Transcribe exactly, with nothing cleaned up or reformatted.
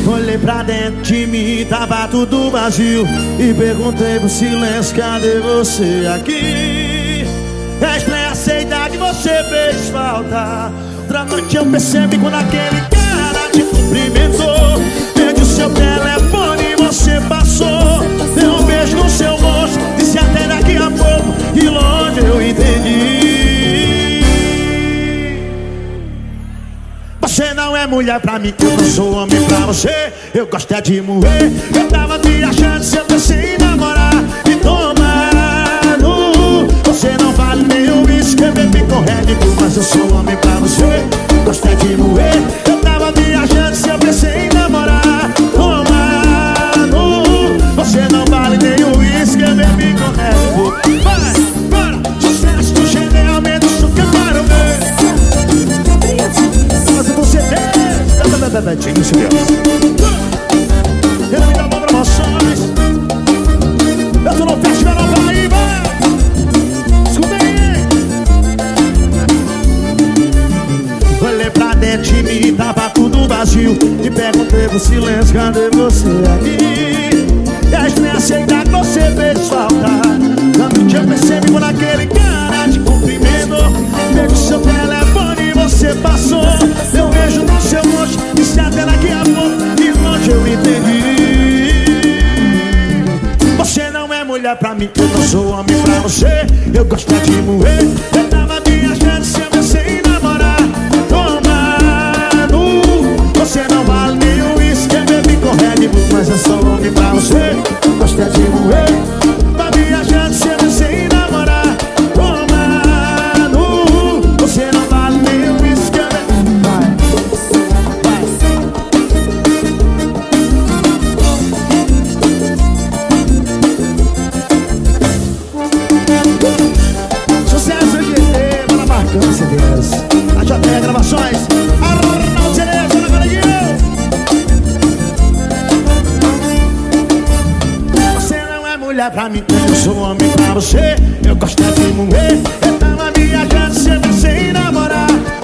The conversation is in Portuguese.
Olhei pra dentro de mim, tava tudo vazio, e perguntei pro silêncio, cadê você aqui? É estranho aceitar que você fez falta. Outra noite eu percebi quando aquele cara te cumprimentou. Perdi o seu telefone e você passou. Deu um beijo no seu rosto, disse até daqui a pouco, e longe eu entendi. Você não é mulher pra mim, eu não sou homem pra você. Eu gosto é de moer. Eu tava viajando, se eu pensei em namorar e tomar no. Você não vale nem o uísque, eu bebi com Red Bull, mas eu sou homem pra você. Eu gosto é de moer. Eu tava viajando, se eu pensei em namorar, tomar no. Você não vale nem o uísque, eu bebi com Red Bull. Vai, bora, sucesso do gênero, aumenta isso que eu quero ver. Bebetinho, se Deus. Eu me dou promoções. Eu tô no festival na Paraíba. Escuta aí. Olhei pra dentro de mim, tava tudo vazio, e perguntei pro silêncio, cadê você aqui? E a estranha aceitar que você fez falta. Tanto que eu percebi quando aquele cara te cumprimentou. Pegou seu telefone e você passou. Eu vejo no seu rosto, disse até daqui a pouco, e longe eu entendi. Você não é mulher pra mim, eu não sou homem pra você. Eu gosto de moer. Eu tava viajando, se eu pensei em namorar, tomar no. Você não vale nem o uísque, eu bebi com Red Bull, mas eu sou homem pra você. Eu gosto de moer. Tava viajando, se eu pensei em namorar, tomar no. Você não vale nem o uísque, eu bebi. A J T Gravações, Arnaldo Cerezo na galeria. Você não é mulher pra mim, eu sou homem pra você. Eu gosto de moer. Eu tava viajando, se eu pensei em namorar,